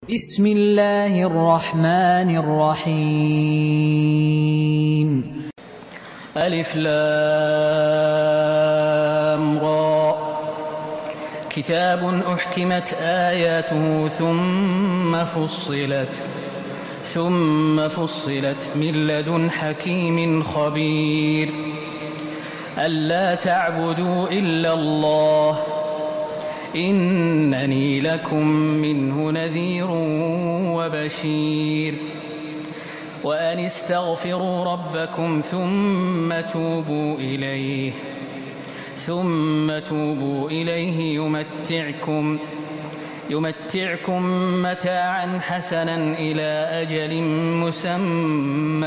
بسم الله الرحمن الرحيم. ألف لام را. كتاب أحكمت آياته ثم فصلت من لدن حكيم خبير. ألا تعبدوا إلا الله إنني لكم منه نذير وبشير. وأن استغفروا ربكم ثم توبوا إليه يمتعكم متاعا حسنا إلى أجل مسمى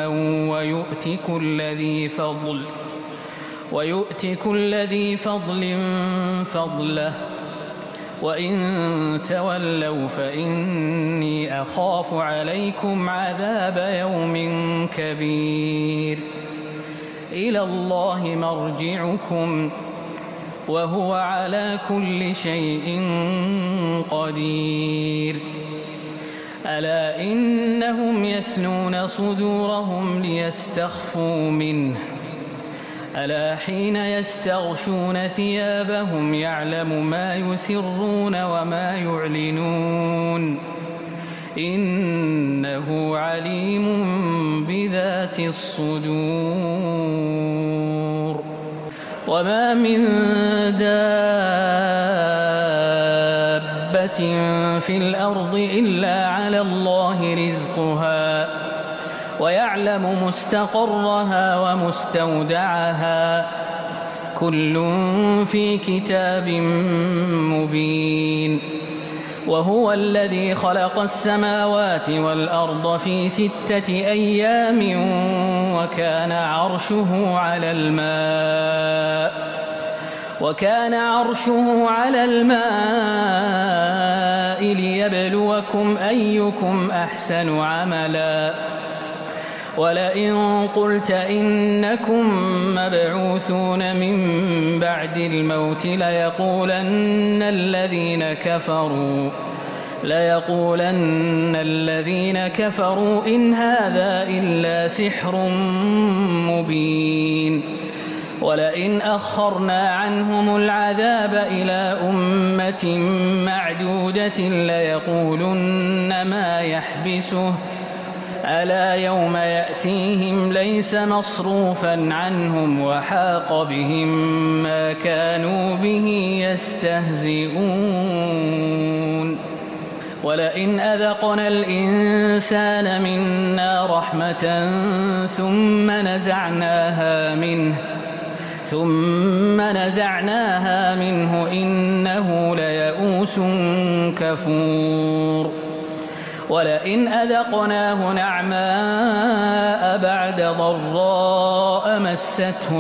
ويؤت كل ذي فضل فضله. وإن تولوا فإني أخاف عليكم عذاب يوم كبير. إلى الله مرجعكم وهو على كل شيء قدير. ألا إنهم يثنون صدورهم ليستخفوا منه ألا حين يستغشون ثيابهم يعلم ما يسرون وما يعلنون إنه عليم بذات الصدور. وما من دابة في الأرض إلا على الله رزقها ويعلم مستقرها ومستودعها كل في كتاب مبين. وهو الذي خلق السماوات والأرض في 6 أيام وكان عرشه على الماء ليبلوكم أيكم أحسن عملا. ولئن قلت إنكم مبعوثون من بعد الموت ليقولن الذين كفروا إن هذا إلا سحر مبين. ولئن أخرنا عنهم العذاب إلى أمة معدودة ليقولن ما يحبسه ألا يوم يأتيهم ليس مصروفا عنهم وحاق بهم ما كانوا به يستهزئون. ولئن أذقنا الإنسان منا رحمة ثم نزعناها منه إنه ليئوس كفور. ولئن أذقناه نعماء بعد ضراء مسته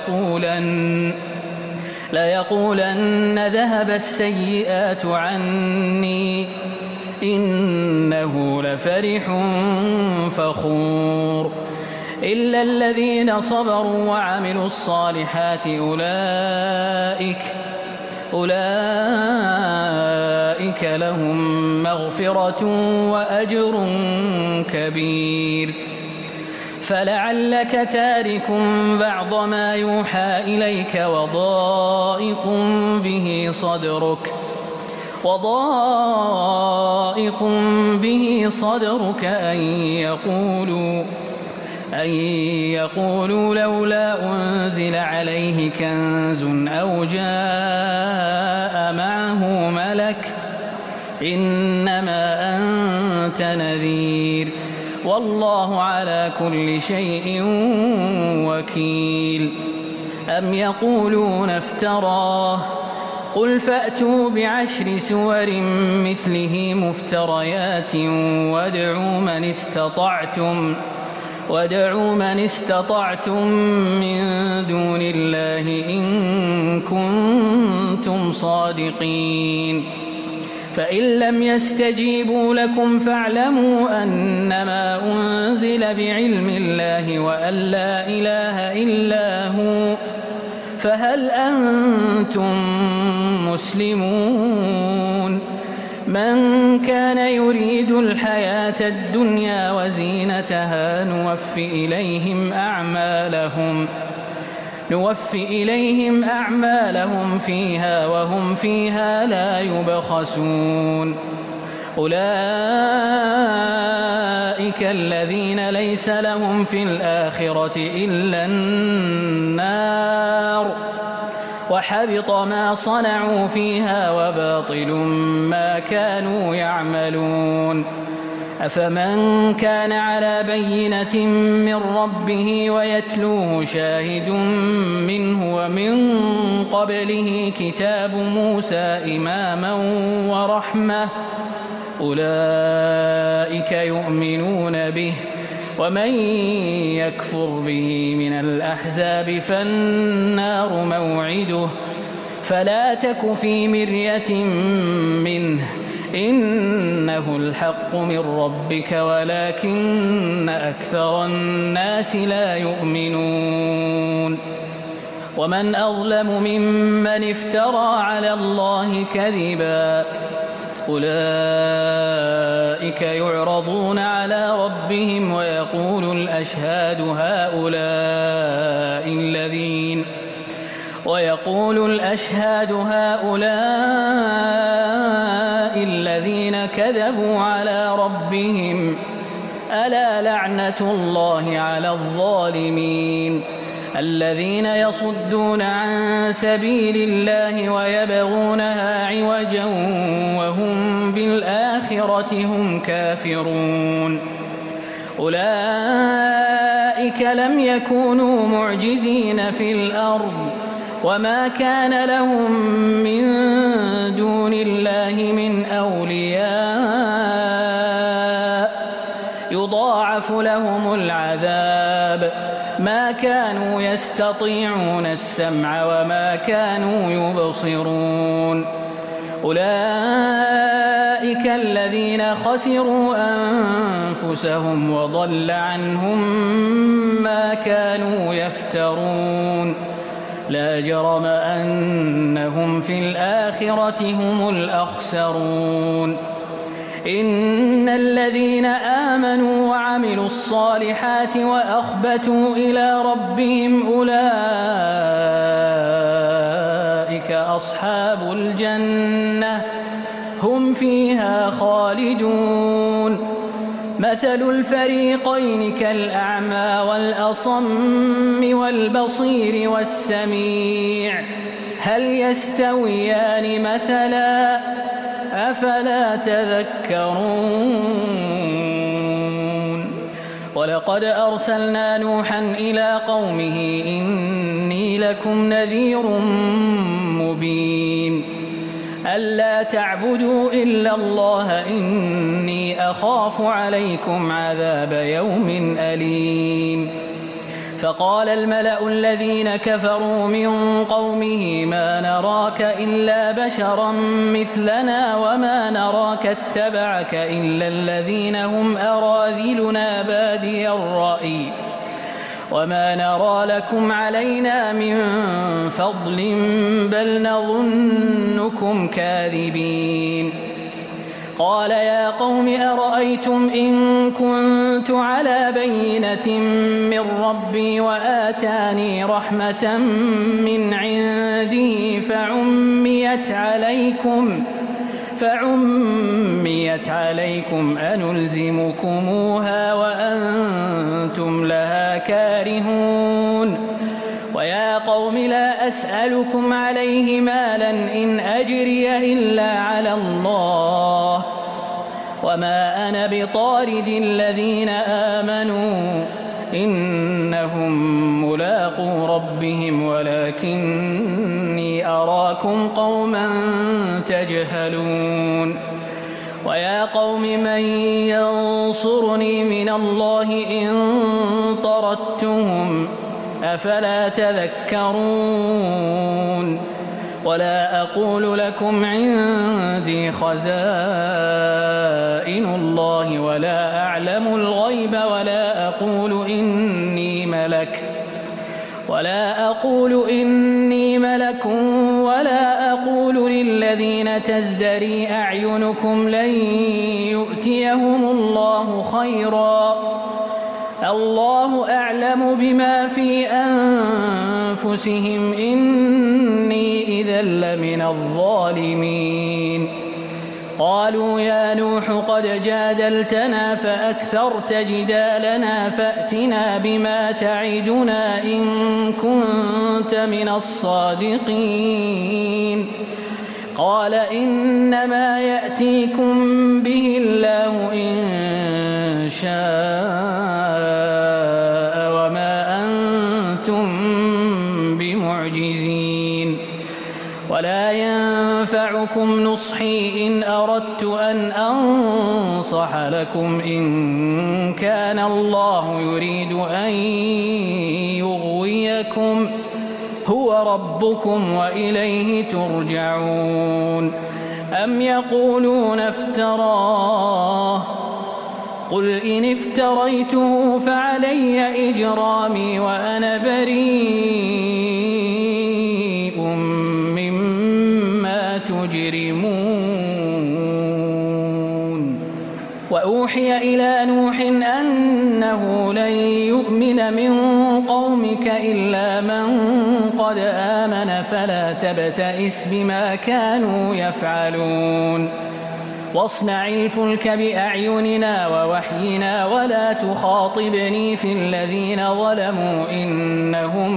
ليقولن ذهب السيئات عني إنه لفرح فخور. إلا الذين صبروا وعملوا الصالحات أولئك لهم مغفرة وأجر كبير. فلعلك تارك بعض ما يوحى إليك وضائق به صدرك أن يقولوا لولا أنزل عليه كنز أو جاء معه ملك إنما أنت نذير والله على كل شيء وكيل. أم يقولون افتراه قل فأتوا ب10 سور مثله مفتريات وادعوا من استطعتم من دون الله إن كنتم صادقين. فإن لم يستجيبوا لكم فاعلموا أنما أنزل بعلم الله وأن لا إله إلا هو فهل أنتم مسلمون. من كان يريد الحياة الدنيا وزينتها نوفي إليهم أعمالهم فيها وهم فيها لا يبخسون أولئك الذين ليس لهم في الآخرة إلا النار وحبط ما صنعوا فيها وباطل ما كانوا يعملون أفمن كان على بينة من ربه ويتلوه شاهد منه ومن قبله كتاب موسى إماما ورحمة أولئك يؤمنون به ومن يكفر به من الأحزاب فالنار موعده فلا تك في مرية منه إنه الحق من ربك ولكن أكثر الناس لا يؤمنون ومن أظلم ممن افترى على الله كذبا أولئك يعرضون على ربهم ويقول الأشهاد هؤلاء الذين كذبوا على ربهم ألا لعنة الله على الظالمين الذين يصدون عن سبيل الله ويبغونها عوجا وهم بالآخرة هم كافرون أولئك لم يكونوا معجزين في الأرض وما كان لهم من دون الله من أولياء يضاعف لهم العذاب ما كانوا يستطيعون السمع وما كانوا يبصرون أولئك الذين خسروا أنفسهم وضل عنهم ما كانوا يفترون لا جرم أنهم في الآخرة هم الأخسرون إن الذين آمنوا وعملوا الصالحات وأخبتوا إلى ربهم أولئك أصحاب الجنة هم فيها خالدون مثل الفريقين كالأعمى والأصم والبصير والسميع هل يستويان مثلا أفلا تذكرون ولقد أرسلنا نوحا إلى قومه إني لكم نذير مبين ألا تعبدوا إلا الله إني أخاف عليكم عذاب يوم أليم فقال الملأ الذين كفروا من قومه ما نراك إلا بشرا مثلنا وما نراك اتبعك إلا الذين هم أراذلنا بادي الرأي وما نرى لكم علينا من فضل بل نظنكم كاذبين قال يا قوم أرأيتم إن كنت على بينة من ربي وآتاني رحمة من عنده فعميت عليكم أنلزمكموها وأنتم لها كارهون ويا قوم لا أسألكم عليه مالا إن أجري إلا على الله وما أنا بطارد الذين آمنوا إنهم ملاقو ربهم ولكني أراكم قوما تجهلون ويا قوم من ينصرني من الله إن طردتهم أفلا تذكرون ولا أقول لكم عندي خزائن الله ولا أعلم الغيب ولا أقول إني ملك ولا أقول للذين تزدري أعينكم لن يؤتيهم الله خيرا الله أعلم بما في أنفسهم إني إذا لمن الظالمين قالوا يا نوح قد جادلتنا فأكثرت جدالنا فأتنا بما تعدنا إن كنت من الصادقين قال إنما يأتيكم به الله إن شاء وما أنتم بمعجزين ولا ينفعكم نصحي إن أردت أن أنصح لكم إن كان الله يريد أن يغويكم هو ربكم وإليه ترجعون أم يقولون افتراه قل إن افتريته فعلي إجرامي وأنا بريء مما تجرمون وأوحي إلى نوح أنه لن يؤمن من قومك إلا من قد آمن فلا تبتئس بما كانوا يفعلون واصنع الفلك بأعيننا ووحينا ولا تخاطبني في الذين ظلموا إنهم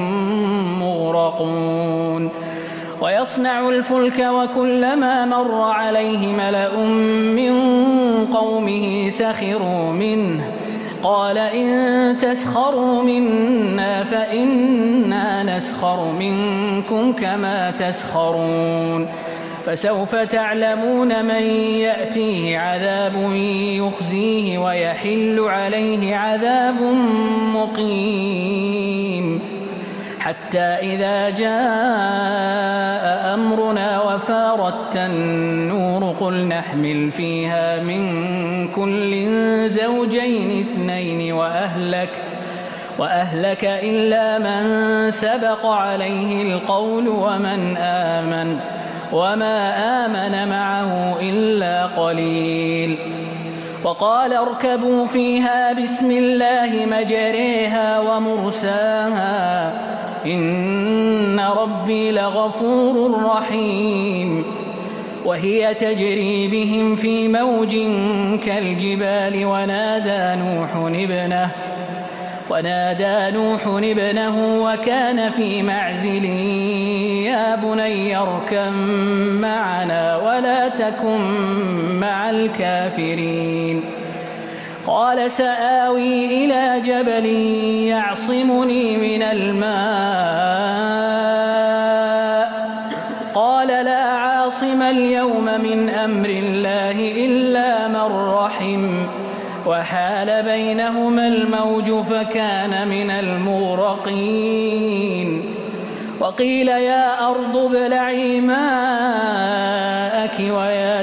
مغرقون ويصنع الفلك وكلما مر عليه ملأ من قومه سخروا منه قال إن تسخروا منا فإنا نسخر منكم كما تسخرون فسوف تعلمون من يأتيه عذاب يخزيه ويحل عليه عذاب مقيم حتى إذا جاء أمرنا وفارت النور قل نحمل فيها من كل زوجين اثنين وأهلك إلا من سبق عليه القول وما آمن معه إلا قليل وقال اركبوا فيها بسم الله مجريها ومرساها إن ربي لغفور رحيم وهي تجري بهم في موج كالجبال ونادى نوح ابنه وكان في معزل يا بني اركب معنا ولا تكن مع الكافرين قال سآوي إلى جبل يعصمني من الماء قال لا عاصم اليوم من أمر الله إلا من رحم وحال بينهما الموج فكان من المغرقين وقيل يا أرض ابلعي ماءك ويا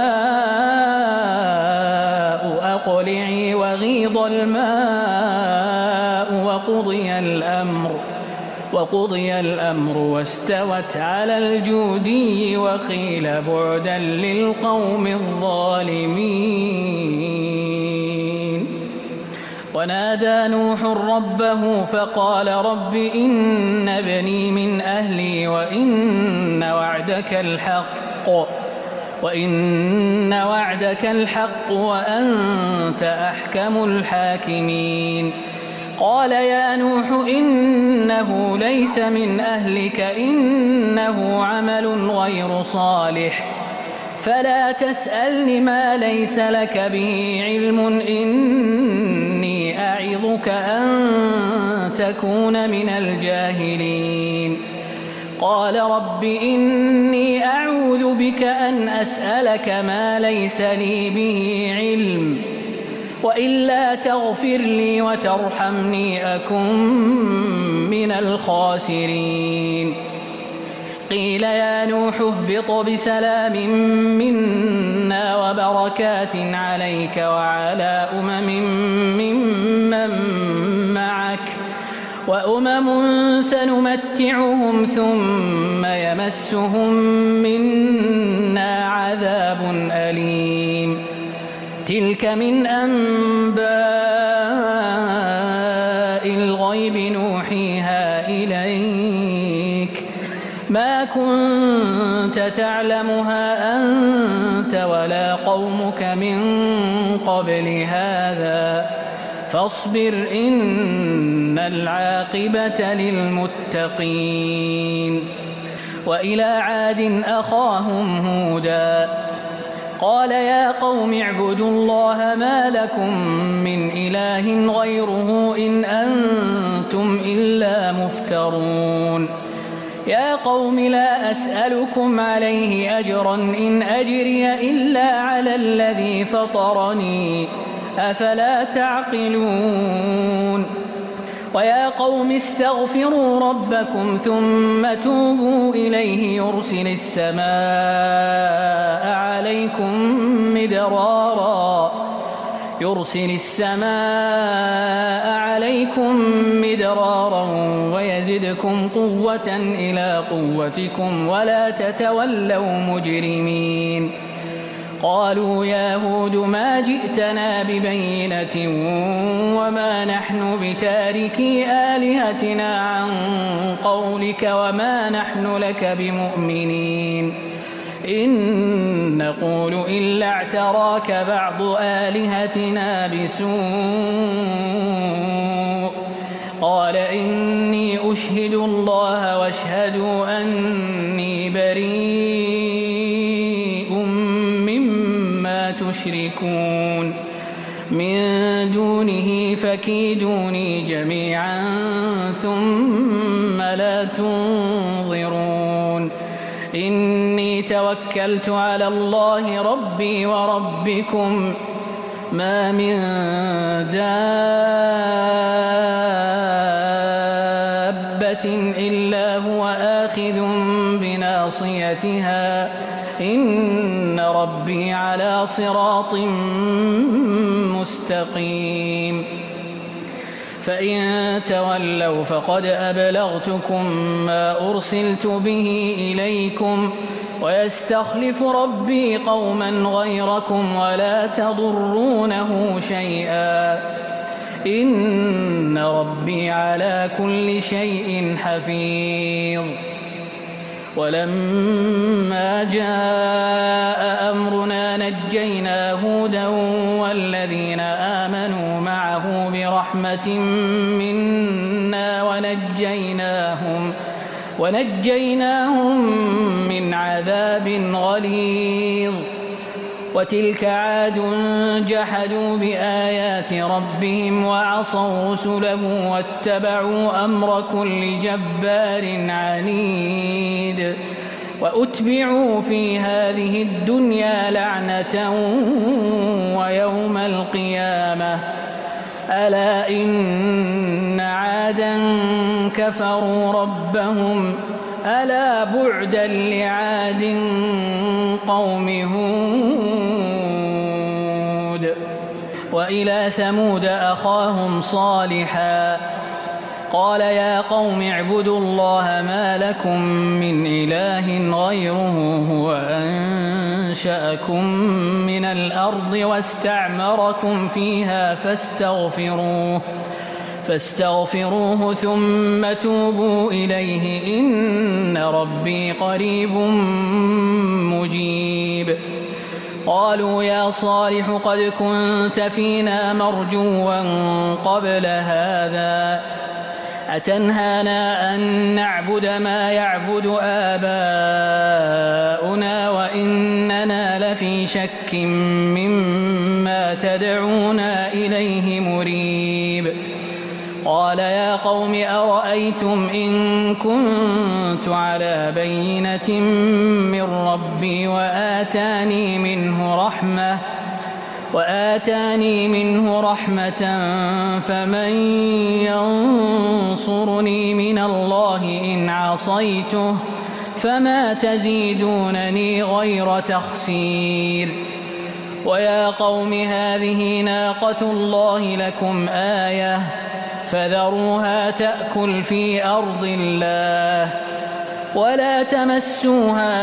سماء أقلعي وغيض الماء وقضي الأمر واستوت على الجودي وقيل بعدا للقوم الظالمين ونادى نوح ربه فقال رب إن ابني من أهلي وإن وعدك الحق وأنت أحكم الحاكمين قال يا نوح إنه ليس من أهلك إنه عمل غير صالح فلا تسألني ما ليس لك به علم إني أعظك أن تكون من الجاهلين قال رب إني أعوذ بك أن أسألك ما ليس لي به علم وإلا تغفر لي وترحمني أكن من الخاسرين قيل يا نوح اهبط بسلام منا وبركات عليك وعلى أمم ممن معك وأمم سنمتعهم ثم يمسهم منا عذاب أليم تلك من أنباء الغيب نوحيها إليك ما كنت تعلمها أنت ولا قومك من قبل هذا فاصبر إن العاقبة للمتقين وإلى عاد أخاهم هودا قال يا قوم اعبدوا الله ما لكم من إله غيره إن أنتم إلا مفترون يا قوم لا أسألكم عليه أجرا إن أجري إلا على الذي فطرني أفلا تعقلون ويا قوم استغفروا ربكم ثم توبوا إليه يرسل السماء عليكم مدرارا ويزدكم قوة إلى قوتكم ولا تتولوا مجرمين قالوا يا هود ما جئتنا ببينة وما نحن بتاركي آلهتنا عن قولك وما نحن لك بمؤمنين إن نقول إلا اعتراك بعض آلهتنا بسوء قال إني أشهد الله واشهدوا أني بريء مما تشركون من دونه فكيدوني جميعا ثم لا تنظرون إني توكلت على الله ربي وربكم ما من دابة إلا هو آخذ بناصيتها إن ربي على صراط مستقيم فإن تولوا فقد أبلغتكم ما أرسلت به إليكم ويستخلف ربي قوما غيركم ولا تضرونه شيئا إن ربي على كل شيء حفيظ ولما جاء أمرنا نجينا هودا والذين آمنوا معه برحمة منا ونجيناهم من عذاب غليظ وتلك عاد جحدوا بآيات ربهم وعصوا رسله واتبعوا أمر كل جبار عنيد وأتبعوا في هذه الدنيا لعنة ويوم القيامة ألا إن عادا كفروا ربهم ألا بعدا لعاد قوم هود وإلى ثمود أخاهم صالحا قال يا قوم اعبدوا الله ما لكم من إله غيره هو أنشأكم من الأرض واستعمركم فيها فاستغفروه ثم توبوا إليه إن ربي قريب مجيب قالوا يا صالح قد كنت فينا مرجوا قبل هذا أتنهانا أن نعبد ما يعبد آباؤنا وإننا لفي شك مما تدعونا إليه مريب قال يا قوم أرأيتم إن كنت على بينة من ربي وآتاني منه رحمة فمن ينصرني من الله إن عصيته فما تزيدونني غير تخسير ويا قوم هذه ناقة الله لكم آية فذروها تأكل في أرض الله ولا تمسوها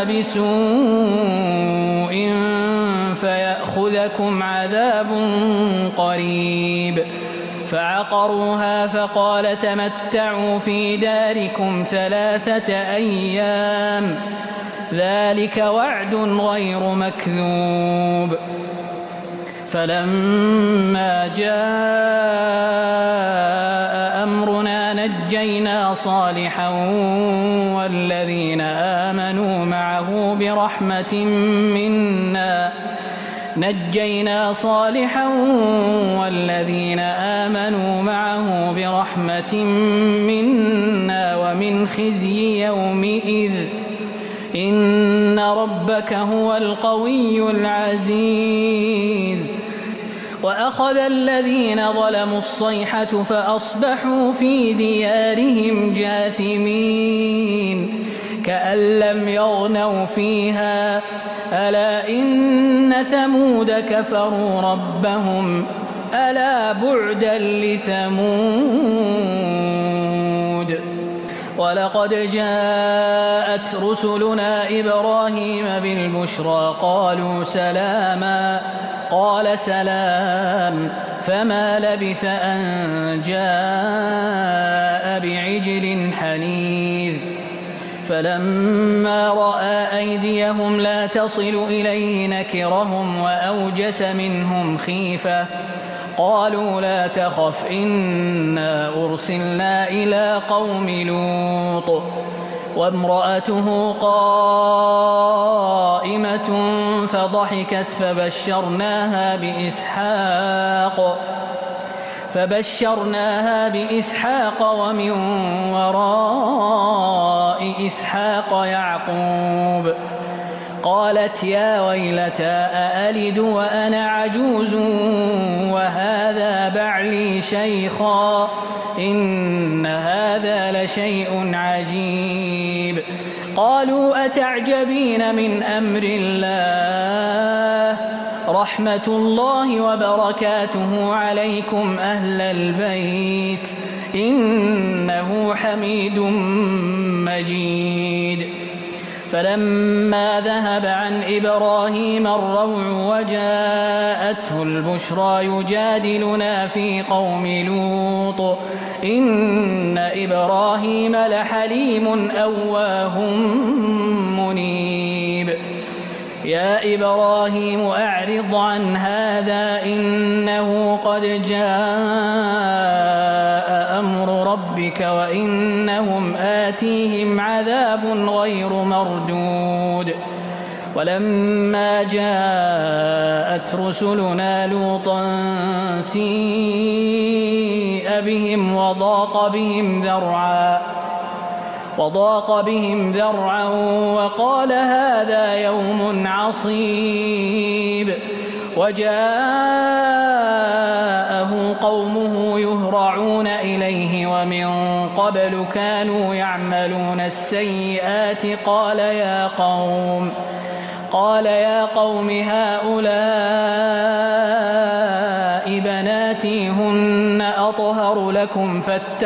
بسوء فيأخذكم عذاب قريب فعقروها فقال تمتعوا في داركم 3 أيام ذلك وعد غير مكذوب فلما جاء أمرنا نجينا صالحا والذين آمنوا معه برحمة منا ومن خزي يومئذ إن ربك هو القوي العزيز وأخذ الذين ظلموا الصيحة فأصبحوا في ديارهم جاثمين كأن لم يغنوا فيها ألا إن ثمود كفروا ربهم ألا بعدا لثمود ولقد جاءت رسلنا إبراهيم بالبشرى قالوا سلاما قال سلام فما لبث أن جاء بعجل حنيذ فلما رأى أيديهم لا تصل إليه نكرهم وأوجس منهم خيفة قالوا لا تخف إنا أرسلنا إلى قوم لوط وامرأته قائمة فضحكت فبشرناها بإسحاق ومن وراء إسحاق يعقوب قالت يا ويلتى أألد وأنا عجوز وهذا بعلي شيخا إن هذا لشيء عجيب قالوا أتعجبين من أمر الله رحمة الله وبركاته عليكم أهل البيت إنه حميد مجيد فلما ذهب عن إبراهيم الروع وجاءته البشرى يجادلنا في قوم لوط إن إبراهيم لحليم أواه منيب يا إبراهيم أعرض عن هذا إنه قد جاء أمر ربك وإنهم آتيهم عذاب غير مردود ولما جاءت رسلنا لوطا سيء بهم وضاق بهم ذرعا وقال هذا يوم عصيب وجاءه قومه يهرعون إليه ومن قبل كانوا يعملون السيئات قال يا قوم هؤلاء بناتي هن أطهر لكم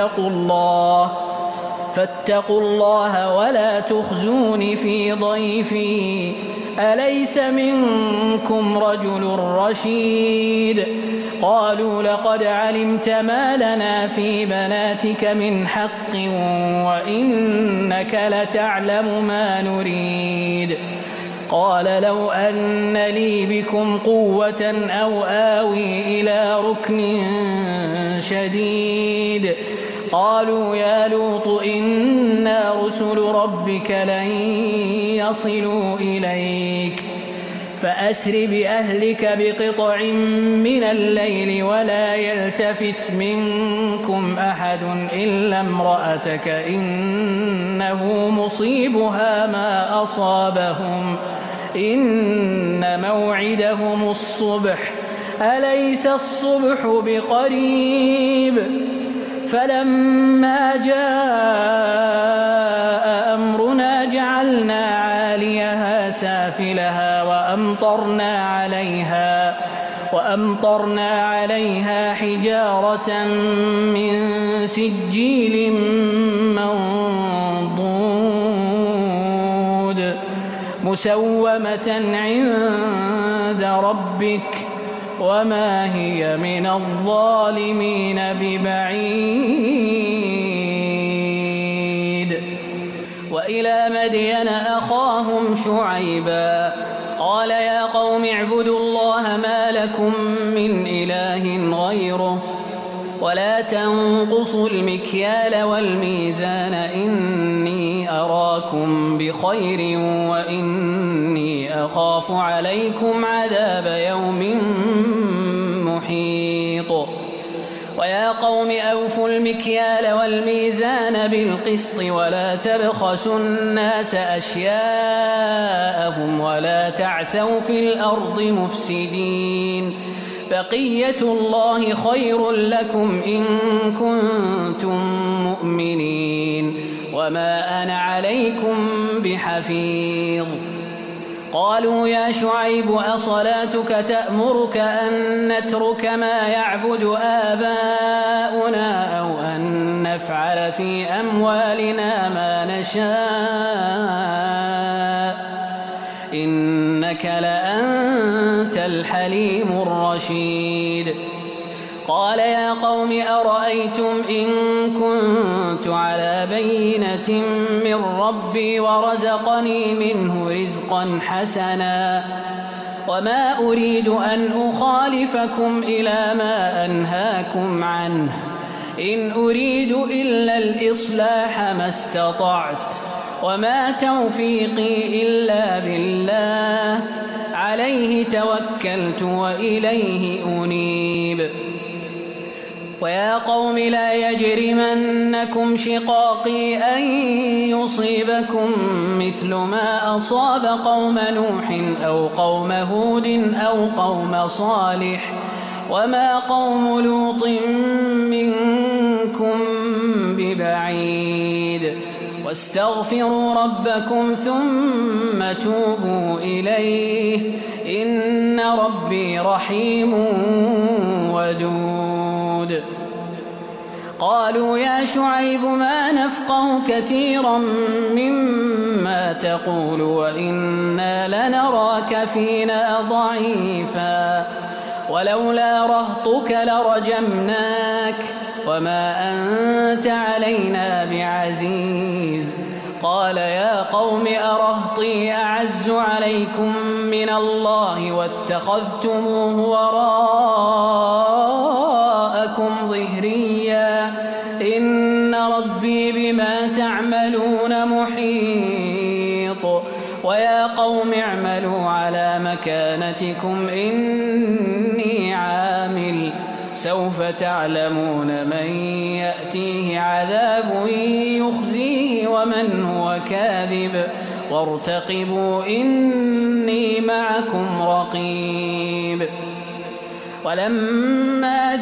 فاتقوا الله ولا تخزون في ضيفي أليس منكم رجل رشيد قالوا لقد علمت ما لنا في بناتك من حق وإنك لتعلم ما نريد قال لو أن لي بكم قوة أو آوي إلى ركن شديد قالوا يا لوط إنا رسل ربك لن يصلوا إليك فأسر بأهلك بقطع من الليل ولا يلتفت منكم أحد إلا امرأتك إنه مصيبها ما أصابهم إن موعدهم الصبح أليس الصبح بقريب فلما جاء أمرنا جعلنا عاليها سافلها وأمطرنا عليها حجارة من سجيل منضود مسومة عند ربك وما هي من الظالمين ببعيد. وإلى مدين أخاهم شعيبا قال يا قوم اعبدوا الله ما لكم من إله غيره ولا تنقصوا المكيال والميزان إني أراكم بخير وإني أخاف عليكم عذاب يوم محيط. ويا قوم أوفوا المكيال والميزان بالقسط ولا تبخسوا الناس أشياءهم ولا تعثوا في الأرض مفسدين بقية الله خير لكم إن كنتم مؤمنين وما أنا عليكم بحفيظ. قالوا يا شعيب أصلاتك تأمرك أن نترك ما يعبد آباؤنا أو أن نفعل في أموالنا ما نشاء إنك لأنت الحليم الرشيد. قال يا قوم أرأيتم إن كنت على بينة من ربي ورزقني منه رزقا حسنا وما أريد أن أخالفكم إلى ما أنهاكم عنه إن أريد إلا الإصلاح ما استطعت وما توفيقي إلا بالله عليه توكلت وإليه أنيب. ويا قوم لا يجرمنكم شقاقي أن يصيبكم مثل ما أصاب قوم نوح أو قوم هود أو قوم صالح وما قوم لوط منكم ببعيد واستغفروا ربكم ثم توبوا إليه إن ربي رحيم ودود. قالوا يا شعيب ما نفقه كثيرا مما تقول وإنا لنراك فينا ضعيفا ولولا رهطك لرجمناك وما أنت علينا بعزيز. قال يا قوم أرهطي أعز عليكم من الله واتخذتموه وراءكم ظهريا إن ربي بما تعملون محيط. ويا قوم اعملوا على مكانتكم إني عامل سوف تعلمون من يأتيه عذاب يخزيه ومن هو كاذب وارتقبوا إني معكم رقيب. ولما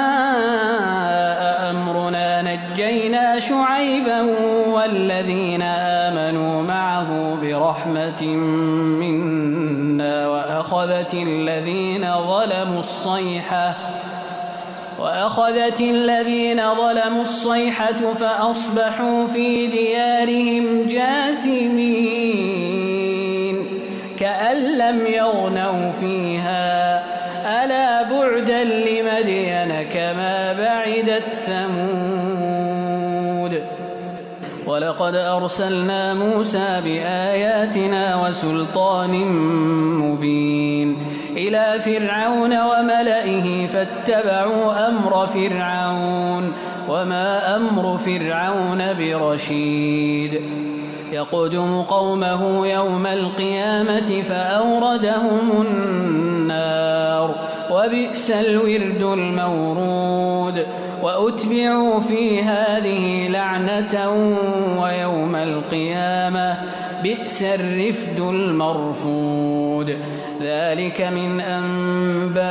جاء أمرنا نجينا شعيبا والذين آمنوا معه برحمة منا وأخذت الذين ظلموا الصيحة فأصبحوا في ديارهم جاثمين كأن لم يغنوا فيها ألا بعدا لمدين كما بعدت ثمود. ولقد أرسلنا موسى بآياتنا وسلطان مبين إلى فرعون وملئه فاتبعوا أمر فرعون وما أمر فرعون برشيد. يقدم قومه يوم القيامة فأوردهم النار وبئس الورد المورود. وأتبعوا في هذه لعنة ويوم القيامة بئس الرفد المرفود. ذلك من أنباء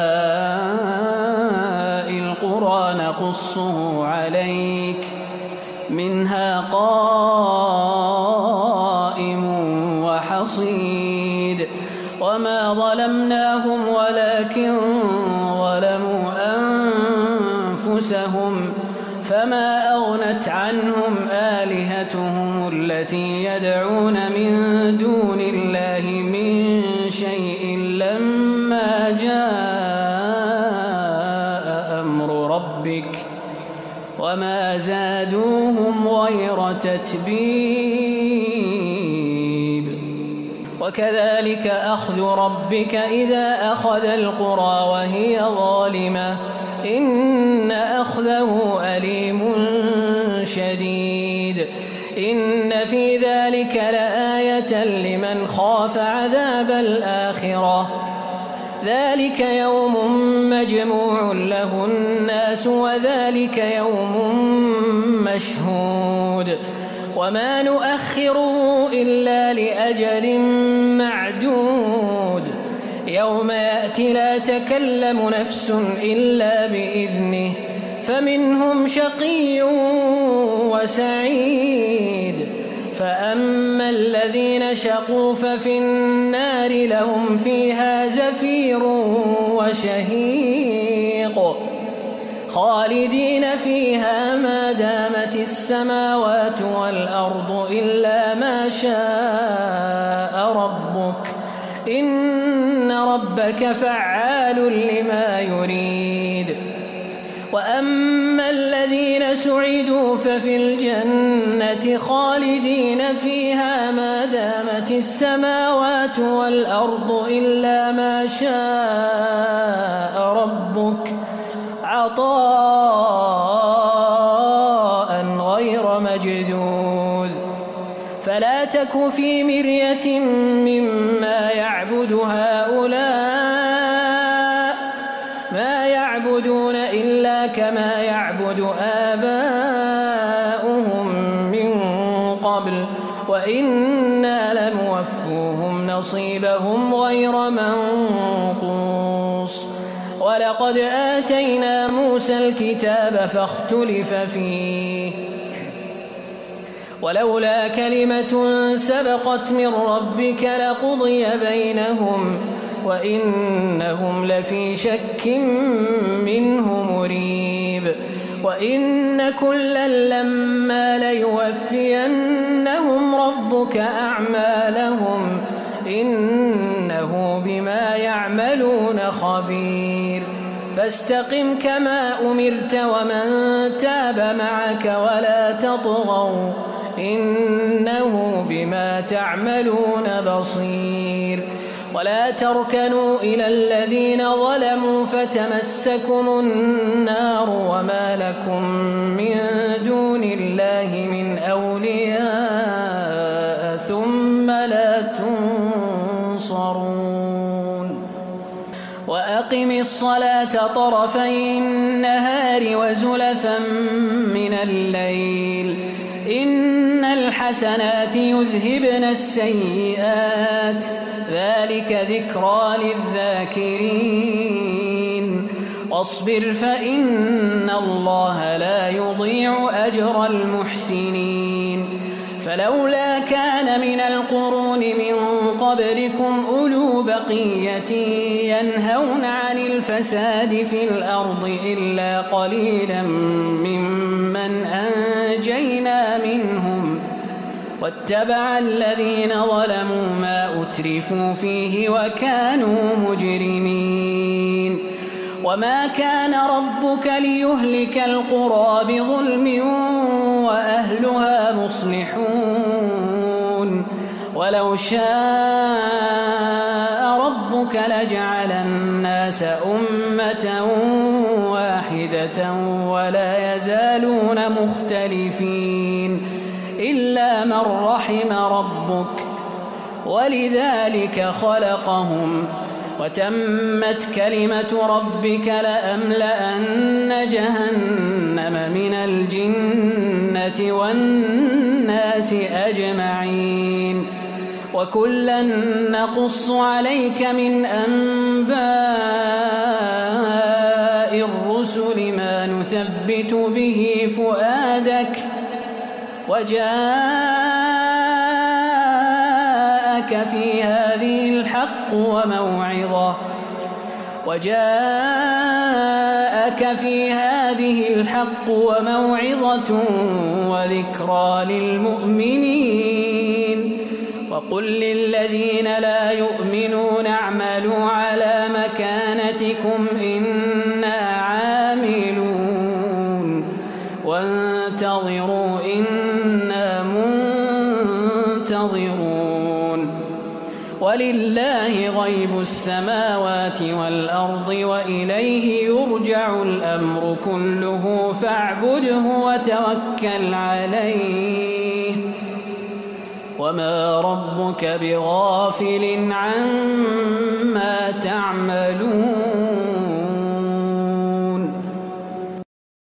القرى نقصه عليك منها قائم وحصيد. وما ظلمناهم ولكن أنفسهم فما أغنت عنهم آلهتهم التي يدعون من دون الله من شيء لما جاء أمر ربك وما زادوهم غير تتبيب وكذلك أخذ ربك إذا أخذ القرى وهي ظالمة إن أخذه أليم شديد إن في ذلك لآية لمن خاف عذاب الآخرة ذلك يوم مجموع له الناس وذلك يوم مشهود وما نؤخره إلا لأجل معدود يوم يأتي لا تكلم نفس إلا بإذنه فمنهم شقي وسعيد فأما الذين شقوا ففي النار لهم فيها زفير وشهيق خالدين فيها ما دامت السماوات والأرض إلا ما شاء ربك إن ربك فعال لما يريد وأما الذين سعدوا ففي الجنة خالدين فيها ما دامت السماوات والأرض إلا ما شاء ربك عطاء غير مجدود فلا تك في مرية مما يعبد هؤلاء ما يعبدون إلا كما يعبد آباؤهم من قبل وإنا لموفوهم نصيبهم غير منقوص ولقد آتينا موسى الكتاب فاختلف فيه ولولا كلمة سبقت من ربك لقضي بينهم وإنهم لفي شك منه مريب وإن كلا لما ليوفينهم ربك أعمالهم إنه بما يعملون خبير فاستقم كما أمرت ومن تاب معك ولا تطغوا إنه بما تعملون بصير ولا تركنوا إلى الذين ظلموا فتمسكم النار وما لكم من دون الله من أولياء ثم لا تنصرون وأقم الصلاة طرفي النهار وزلفا من الليل إن الحسنات يذهبن السيئات ذلك ذكرى للذاكرين واصبر فإن الله لا يضيع أجر المحسنين فلولا كان من القرون من قبلكم أولو بقية ينهون عن الفساد في الأرض إلا قليلا ممن أنجينا منهم واتبع الذين ظلموا ما أترفوا فيه وكانوا مجرمين وما كان ربك ليهلك القرى بظلم وأهلها مصلحون ولو شاء ربك لجعل الناس أمة واحدة ولا يزالون مختلفين إلا من رحم ربك ولذلك خلقهم وتمت كلمة ربك لأملأن جهنم من الجنة والناس أجمعين وكلا نقص عليك من أنباء الرسل ما نثبت به فؤادك وجاءك في هذه الحق لك في هذه الحق وموعظة وذكرى للمؤمنين وقل للذين لا يؤمنون اعملوا على مكانتكم إنا عاملون وانتظروا إنا منتظرون ولله غيب السماوات والأرض وإليه يرجع الأمر كله فاعبده وتوكل عليه وما ربك بغافل عما تعملون